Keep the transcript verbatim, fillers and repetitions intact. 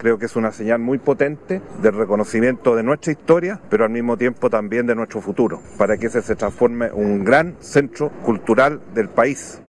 Creo que es una señal muy potente del reconocimiento de nuestra historia, pero al mismo tiempo también de nuestro futuro, para que ese se transforme en un gran centro cultural del país.